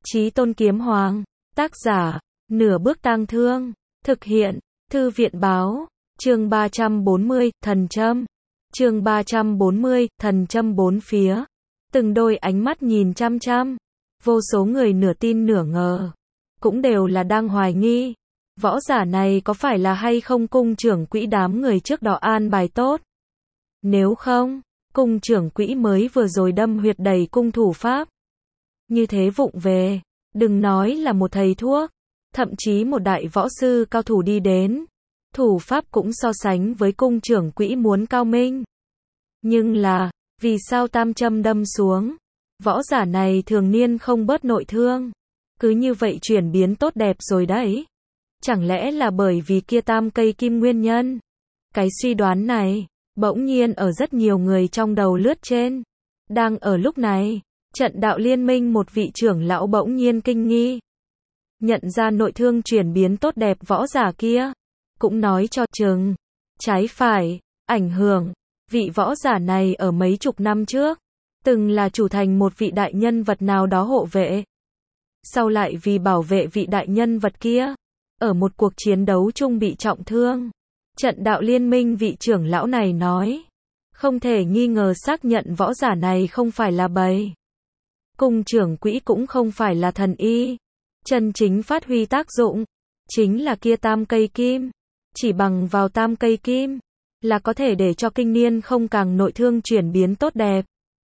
Chí Tôn Kiếm Hoàng. Tác giả, Nửa Bước Tang Thương. Thực hiện, Thư viện báo. Chương 340, Thần Châm. Chương 340, Thần Châm bốn phía. Từng đôi ánh mắt nhìn chăm chăm. Vô số người nửa tin nửa ngờ. Cũng đều là đang hoài nghi. Võ giả này có phải là hay không cung trưởng quỹ đám người trước đó an bài tốt? Nếu không, cung trưởng quỹ mới vừa rồi đâm huyệt đầy cung thủ pháp. Như thế vụng về, đừng nói là một thầy thuốc, thậm chí một đại võ sư cao thủ đi đến, thủ pháp cũng so sánh với cung trưởng quỹ muốn cao minh. Nhưng là, vì sao tam châm đâm xuống? Võ giả này thường niên không bớt nội thương, cứ như vậy chuyển biến tốt đẹp rồi đấy. Chẳng lẽ là bởi vì kia tam cây kim nguyên nhân? Cái suy đoán này, bỗng nhiên ở rất nhiều người trong đầu lướt trên. Đang ở lúc này, trận đạo liên minh một vị trưởng lão bỗng nhiên kinh nghi. Nhận ra nội thương chuyển biến tốt đẹp võ giả kia. Cũng nói cho chừng, trái phải, ảnh hưởng. Vị võ giả này ở mấy chục năm trước, từng là chủ thành một vị đại nhân vật nào đó hộ vệ. Sau lại vì bảo vệ vị đại nhân vật kia, ở một cuộc chiến đấu chung bị trọng thương. Trận đạo liên minh vị trưởng lão này nói, không thể nghi ngờ xác nhận võ giả này không phải là bầy. Cung trưởng quỹ cũng không phải là thần y. Chân chính phát huy tác dụng, chính là kia tam cây kim. Chỉ bằng vào tam cây kim, là có thể để cho kinh niên không càng nội thương chuyển biến tốt đẹp.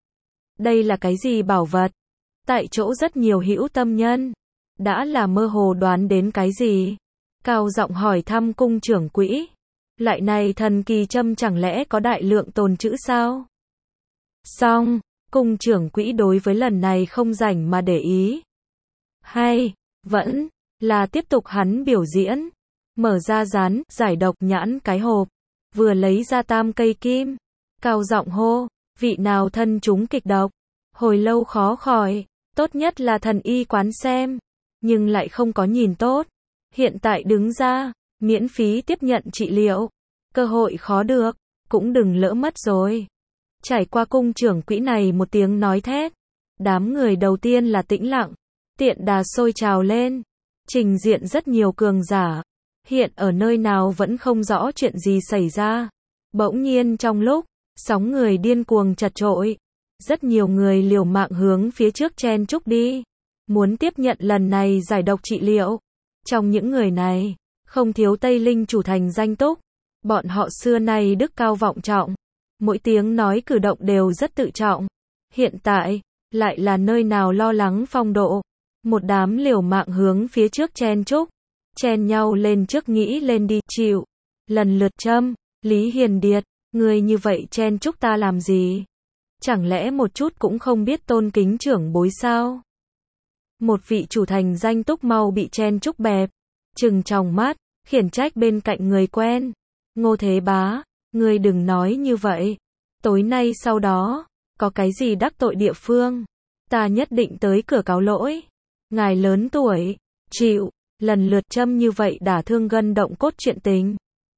Đây là cái gì bảo vật? Tại chỗ rất nhiều hữu tâm nhân, đã là mơ hồ đoán đến cái gì. Cao giọng hỏi thăm cung trưởng quỹ. Lại này thần kỳ châm chẳng lẽ có đại lượng tồn trữ sao? Xong, cung trưởng quỹ đối với lần này không rảnh mà để ý. Hay, vẫn, là tiếp tục hắn biểu diễn. Mở ra rán, giải độc nhãn cái hộp. Vừa lấy ra tam cây kim. Cao giọng hô, vị nào thân chúng kịch độc. Hồi lâu khó khỏi, tốt nhất là thần y quán xem. Nhưng lại không có nhìn tốt. Hiện tại đứng ra, miễn phí tiếp nhận trị liệu. Cơ hội khó được, cũng đừng lỡ mất rồi. Trải qua cung trưởng quỹ này một tiếng nói thét. Đám người đầu tiên là tĩnh lặng. Tiện đà sôi trào lên. Trình diện rất nhiều cường giả. Hiện ở nơi nào vẫn không rõ chuyện gì xảy ra. Bỗng nhiên trong lúc, sóng người điên cuồng chật trội. Rất nhiều người liều mạng hướng phía trước chen chúc đi. Muốn tiếp nhận lần này giải độc trị liệu. Trong những người này, không thiếu Tây Linh chủ thành danh túc. Bọn họ xưa nay đức cao vọng trọng. Mỗi tiếng nói cử động đều rất tự trọng. Hiện tại, lại là nơi nào lo lắng phong độ. Một đám liều mạng hướng phía trước chen chúc. Chen nhau lên trước nghĩ lên đi, chịu. Lần lượt châm, Lý Hiền Điệt, người như vậy chen chúc ta làm gì? Chẳng lẽ một chút cũng không biết tôn kính trưởng bối sao? Một vị chủ thành danh túc mau bị chen chúc bẹp. Trừng tròng mắt, khiển trách bên cạnh người quen. Ngô Thế Bá, ngươi đừng nói như vậy. Tối nay sau đó, có cái gì đắc tội địa phương, ta nhất định tới cửa cáo lỗi. Ngài lớn tuổi, chịu, lần lượt châm như vậy đả thương gân động cốt chuyện tình.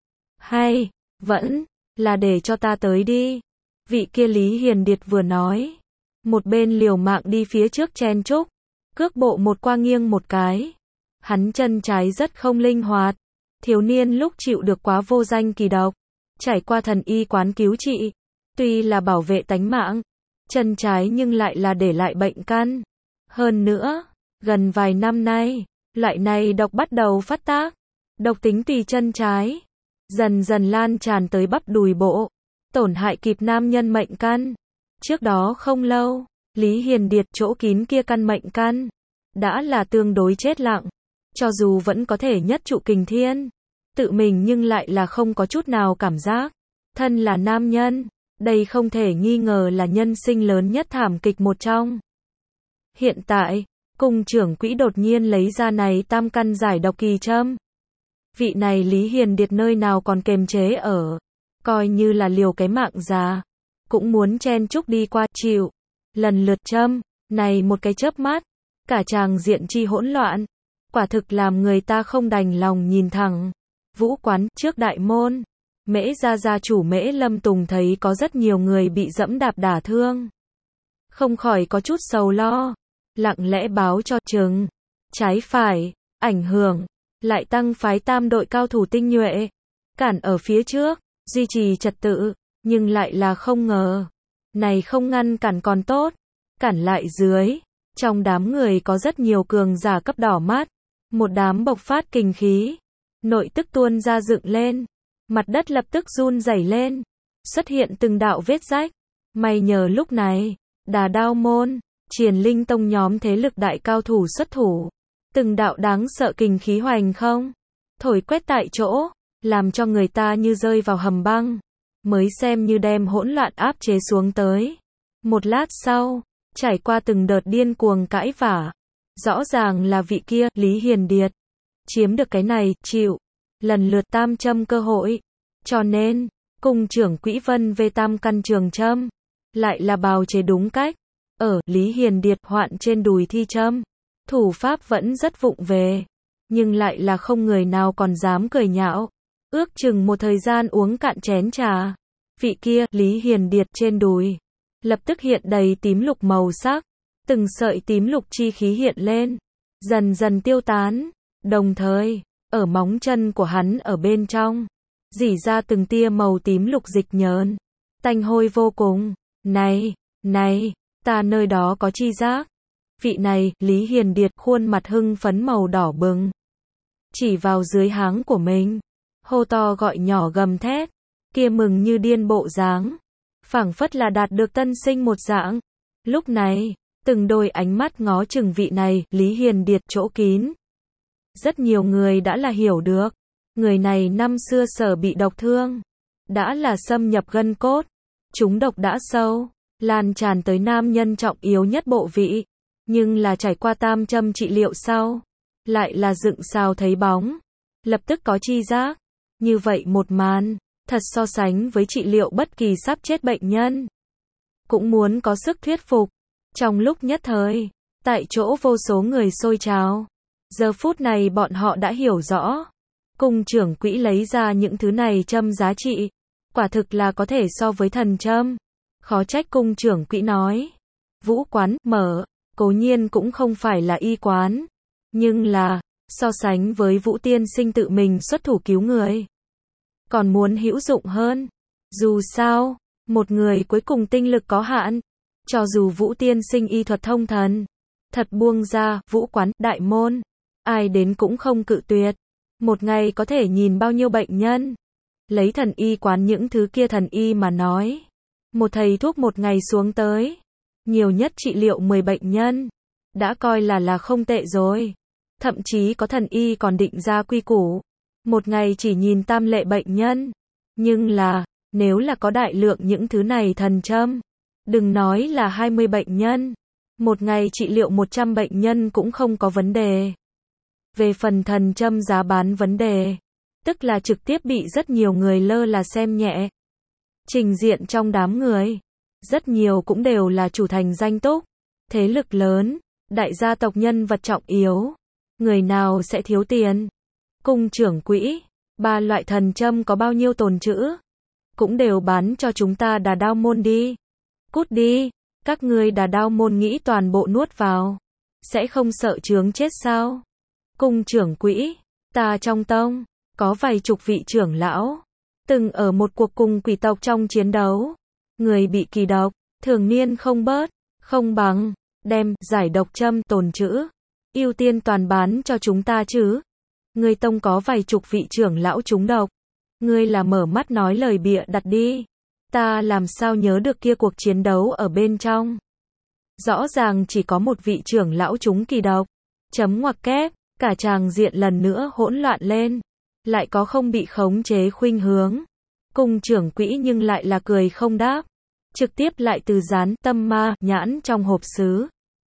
Hay, vẫn, là để cho ta tới đi. Vị kia Lý Hiền Điệt vừa nói. Một bên liều mạng đi phía trước chen chúc. Cước bộ một qua nghiêng một cái. Hắn chân trái rất không linh hoạt. Thiếu niên lúc chịu được quá vô danh kỳ độc. Trải qua thần y quán cứu trị. Tuy là bảo vệ tánh mạng. Chân trái nhưng lại là để lại bệnh căn. Hơn nữa, gần vài năm nay, loại này độc bắt đầu phát tác. Độc tính tùy chân trái. Dần dần lan tràn tới bắp đùi bộ. Tổn hại kịp nam nhân mệnh căn. Trước đó không lâu, Lý Hiền Điệt chỗ kín kia căn mệnh căn. Đã là tương đối chết lặng. Cho dù vẫn có thể nhất trụ kình thiên. Tự mình nhưng lại là không có chút nào cảm giác. Thân là nam nhân. Đây không thể nghi ngờ là nhân sinh lớn nhất thảm kịch một trong. Hiện tại, cung trưởng quỹ đột nhiên lấy ra này tam căn giải độc kỳ châm. Vị này Lý Hiền Điệt nơi nào còn kềm chế ở. Coi như là liều cái mạng già. Cũng muốn chen chúc đi qua, chịu. Lần lượt châm, này một cái chớp mắt. Cả tràng diện chi hỗn loạn. Quả thực làm người ta không đành lòng nhìn thẳng. Vũ quán, trước đại môn. Mễ gia chủ Mễ Lâm Tùng thấy có rất nhiều người bị dẫm đạp đả thương. Không khỏi có chút sầu lo. lặng lẽ báo cho chừng, trái phải, ảnh hưởng, lại tăng phái tam đội cao thủ tinh nhuệ, cản ở phía trước, duy trì trật tự, nhưng lại là không ngờ. Này không ngăn cản còn tốt, cản lại dưới, trong đám người có rất nhiều cường giả cấp đỏ mắt, một đám bộc phát kinh khí, nội tức tuôn ra dựng lên, mặt đất lập tức run rẩy lên, xuất hiện từng đạo vết rách. May nhờ lúc này, Đà Đao môn, Triển Linh tông nhóm thế lực đại cao thủ xuất thủ, từng đạo đáng sợ kinh khí hoành không, thổi quét tại chỗ, làm cho người ta như rơi vào hầm băng, mới xem như đem hỗn loạn áp chế xuống tới. Một lát sau, trải qua từng đợt điên cuồng cãi vã, rõ ràng là vị kia, Lý Hiền Điệt, chiếm được cái này, chịu, lần lượt tam châm cơ hội, cho nên, cùng trưởng quỹ Vân về tam căn trường châm, lại là bào chế đúng cách, ở, Lý Hiền Điệt hoạn trên đùi thi châm, thủ pháp vẫn rất vụng về, nhưng lại là không người nào còn dám cười nhạo, ước chừng một thời gian uống cạn chén trà, vị kia, Lý Hiền Điệt trên đùi, lập tức hiện đầy tím lục màu sắc, từng sợi tím lục chi khí hiện lên, dần dần tiêu tán, đồng thời, ở móng chân của hắn ở bên trong, rỉ ra từng tia màu tím lục dịch nhờn, tanh hôi vô cùng. Này, ta nơi đó có chi giác. Vị này, Lý Hiền Điệt, khuôn mặt hưng phấn màu đỏ bừng, chỉ vào dưới háng của mình, hô to gọi nhỏ gầm thét, kia mừng như điên bộ dáng, phảng phất là đạt được tân sinh một dạng. Lúc này, từng đôi ánh mắt ngó chừng vị này, Lý Hiền Điệt chỗ kín. Rất nhiều người đã là hiểu được, người này năm xưa sở bị độc thương, đã là xâm nhập gân cốt, chúng độc đã sâu, lan tràn tới nam nhân trọng yếu nhất bộ vị, nhưng là trải qua tam châm trị liệu sau, lại là dựng sao thấy bóng, lập tức có chi giác. Như vậy một màn, thật so sánh với trị liệu bất kỳ sắp chết bệnh nhân, cũng muốn có sức thuyết phục. Trong lúc nhất thời, tại chỗ vô số người xôi trào. Giờ phút này bọn họ đã hiểu rõ, cung trưởng quỹ lấy ra những thứ này châm giá trị, quả thực là có thể so với thần châm. Khó trách cung trưởng quỹ nói, vũ quán mở, cố nhiên cũng không phải là y quán, nhưng là, so sánh với Vũ tiên sinh tự mình xuất thủ cứu người, còn muốn hữu dụng hơn. Dù sao, một người cuối cùng tinh lực có hạn, cho dù Vũ tiên sinh y thuật thông thần, thật buông ra, vũ quán, đại môn, ai đến cũng không cự tuyệt. Một ngày có thể nhìn bao nhiêu bệnh nhân. Lấy thần y quán những thứ kia thần y mà nói, một thầy thuốc một ngày xuống tới, nhiều nhất trị liệu 10 bệnh nhân, đã coi là không tệ rồi. Thậm chí có thần y còn định ra quy củ, một ngày chỉ nhìn tam lệ bệnh nhân. Nhưng là, nếu là có đại lượng những thứ này thần châm, đừng nói là 20 bệnh nhân, một ngày trị liệu 100 bệnh nhân cũng không có vấn đề. Về phần thần châm giá bán vấn đề, tức là trực tiếp bị rất nhiều người lơ là xem nhẹ. Trình diện trong đám người, rất nhiều cũng đều là chủ thành danh túc, thế lực lớn, đại gia tộc nhân vật trọng yếu. Người nào sẽ thiếu tiền? Cung trưởng quỹ, 3 loại thần châm có bao nhiêu tồn trữ? Cũng đều bán cho chúng ta Đà Đao môn đi. Cút đi, các ngươi Đà Đao môn nghĩ toàn bộ nuốt vào, sẽ không sợ chướng chết sao? Cung trưởng quỹ, ta trong tông, có vài chục vị trưởng lão, từng ở một cuộc cùng quỷ tộc trong chiến đấu. Người bị kỳ độc, thường niên không bớt, không bằng, đem, giải độc châm, tồn trữ, ưu tiên toàn bán cho chúng ta chứ. Ngươi tông có vài chục vị trưởng lão trúng độc. Ngươi là mở mắt nói lời bịa đặt đi. Ta làm sao nhớ được kia cuộc chiến đấu ở bên trong. Rõ ràng chỉ có một vị trưởng lão trúng kỳ độc. Chấm ngoặc kép, cả tràng diện lần nữa hỗn loạn lên. Lại có không bị khống chế khuynh hướng. Cung trưởng quỹ nhưng lại là cười không đáp. Trực tiếp lại từ dán tâm ma nhãn trong hộp sứ.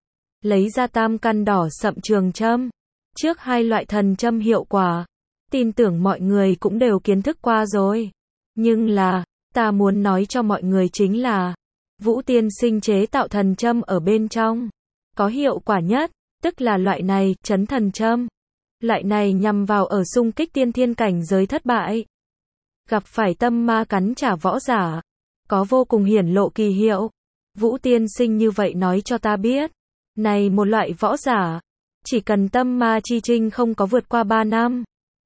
Lấy ra tam căn đỏ sậm trường châm. Trước 2 loại thần châm hiệu quả, tin tưởng mọi người cũng đều kiến thức qua rồi. Nhưng là, ta muốn nói cho mọi người chính là, Vũ tiên sinh chế tạo thần châm ở bên trong, có hiệu quả nhất, tức là loại này, chấn thần châm. Loại này nhằm vào ở xung kích tiên thiên cảnh giới thất bại. Gặp phải tâm ma cắn trả võ giả, có vô cùng hiển lộ kỳ hiệu. Vũ tiên sinh như vậy nói cho ta biết. Này một loại võ giả, chỉ cần tâm ma chi trinh không có vượt qua 3 năm,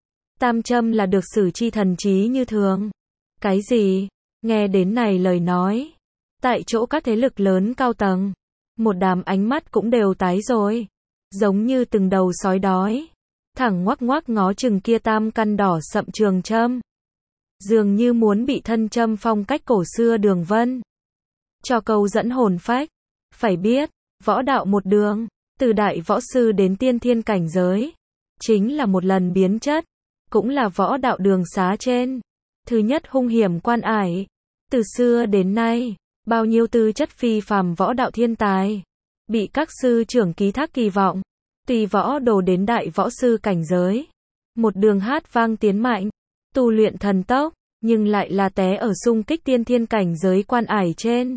tam châm là được xử chi thần trí như thường. Cái gì? Nghe đến này lời nói, tại chỗ các thế lực lớn cao tầng, một đám ánh mắt cũng đều tái rồi, giống như từng đầu sói đói, thẳng ngoác ngoác ngó chừng kia tam căn đỏ sậm trường châm, dường như muốn bị thân châm phong cách cổ xưa đường vân cho câu dẫn hồn phách. Phải biết, võ đạo một đường, từ đại võ sư đến tiên thiên cảnh giới, chính là một lần biến chất, cũng là võ đạo đường xá trên thứ nhất hung hiểm quan ải. Từ xưa đến nay, bao nhiêu tư chất phi phàm võ đạo thiên tài bị các sư trưởng ký thác kỳ vọng, tùy võ đồ đến đại võ sư cảnh giới, một đường hát vang tiến mạnh, tu luyện thần tốc, nhưng lại là té ở xung kích tiên thiên cảnh giới quan ải trên.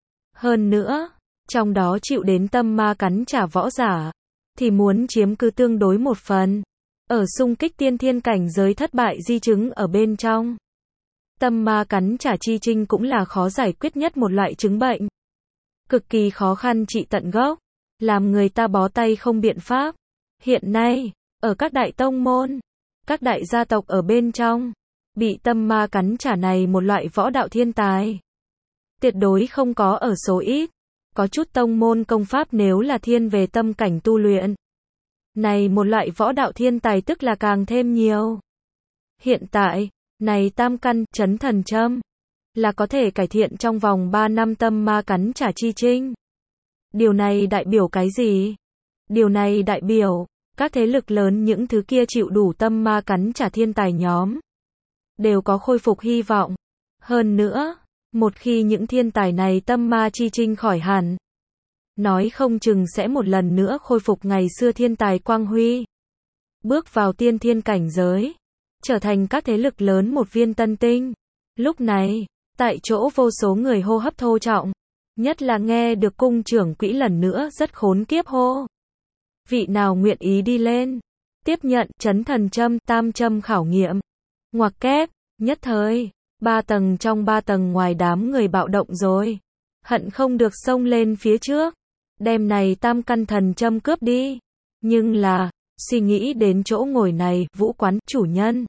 Hơn nữa, trong đó chịu đến tâm ma cắn trả võ giả, thì muốn chiếm cứ tương đối một phần, ở xung kích tiên thiên cảnh giới thất bại di chứng ở bên trong. Tâm ma cắn trả chi trinh cũng là khó giải quyết nhất một loại chứng bệnh, cực kỳ khó khăn trị tận gốc, làm người ta bó tay không biện pháp. Hiện nay, ở các đại tông môn, các đại gia tộc ở bên trong, bị tâm ma cắn trả này một loại võ đạo thiên tài, tuyệt đối không có ở số ít. Có chút tông môn công pháp nếu là thiên về tâm cảnh tu luyện, này một loại võ đạo thiên tài tức là càng thêm nhiều. Hiện tại, này tam căn chấn thần châm là có thể cải thiện trong vòng 3 năm tâm ma cắn trả chi trinh. Điều này đại biểu cái gì? Điều này đại biểu, các thế lực lớn những thứ kia chịu đủ tâm ma cắn trả thiên tài nhóm, đều có khôi phục hy vọng. Hơn nữa, một khi những thiên tài này tâm ma chi trinh khỏi hẳn, nói không chừng sẽ một lần nữa khôi phục ngày xưa thiên tài quang huy. Bước vào tiên thiên cảnh giới, trở thành các thế lực lớn một viên tân tinh. Lúc này, tại chỗ vô số người hô hấp thô trọng, nhất là nghe được cung trưởng quỹ lần nữa rất khốn kiếp hô. Vị nào nguyện ý đi lên, tiếp nhận chấn thần châm tam châm khảo nghiệm. Ngoặc kép, nhất thời, 3 tầng trong 3 tầng ngoài đám người bạo động rồi, hận không được xông lên phía trước, đem này tam căn thần châm cướp đi. Nhưng là, suy nghĩ đến chỗ ngồi này, Vũ quán chủ nhân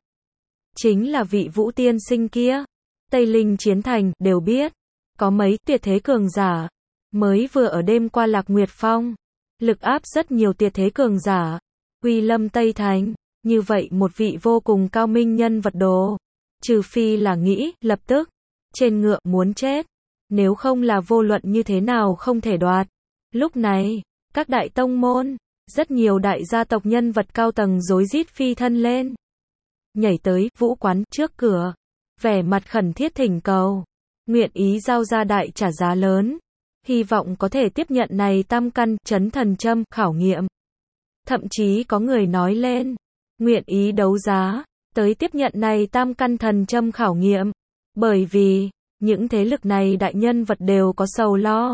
chính là vị Vũ tiên sinh kia. Tây Linh Chiến Thành đều biết, có mấy tuyệt thế cường giả mới vừa ở đêm qua Lạc Nguyệt Phong, lực áp rất nhiều tuyệt thế cường giả, uy lâm Tây Thành. Như vậy một vị vô cùng cao minh nhân vật đồ, trừ phi là nghĩ lập tức trên ngựa muốn chết, nếu không là vô luận như thế nào không thể đoạt. Lúc này, các đại tông môn, rất nhiều đại gia tộc nhân vật cao tầng rối rít phi thân lên, nhảy tới Vũ quán trước cửa, vẻ mặt khẩn thiết thỉnh cầu, nguyện ý giao ra đại trả giá lớn, hy vọng có thể tiếp nhận này tam căn chấn thần châm khảo nghiệm. Thậm chí có người nói lên, nguyện ý đấu giá tới tiếp nhận này tam căn thần châm khảo nghiệm, bởi vì những thế lực này đại nhân vật đều có sầu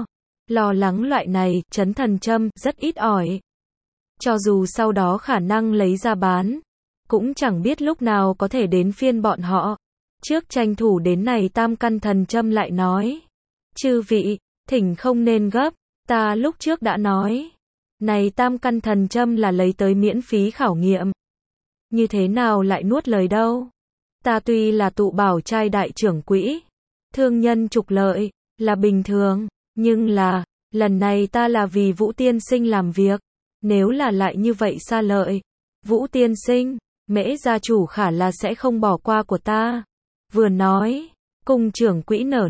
lo lắng loại này chấn thần châm rất ít ỏi. Cho dù sau đó khả năng lấy ra bán, cũng chẳng biết lúc nào có thể đến phiên bọn họ. Trước tranh thủ đến này tam căn thần châm lại nói, chư vị, thỉnh không nên gấp, ta lúc trước đã nói, này tam căn thần châm là lấy tới miễn phí khảo nghiệm. Như thế nào lại nuốt lời đâu? Ta tuy là tụ bảo trai đại trưởng quỹ, thương nhân trục lợi, là bình thường, nhưng là, lần này ta là vì Vũ tiên sinh làm việc, nếu là lại như vậy xa lợi, Vũ tiên sinh, Mễ gia chủ khả là sẽ không bỏ qua của ta. Vừa nói, cung trưởng quỹ nở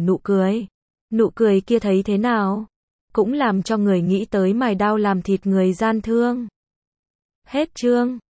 nụ cười kia thấy thế nào? Cũng làm cho người nghĩ tới mài đao làm thịt người gian thương. Hết chương.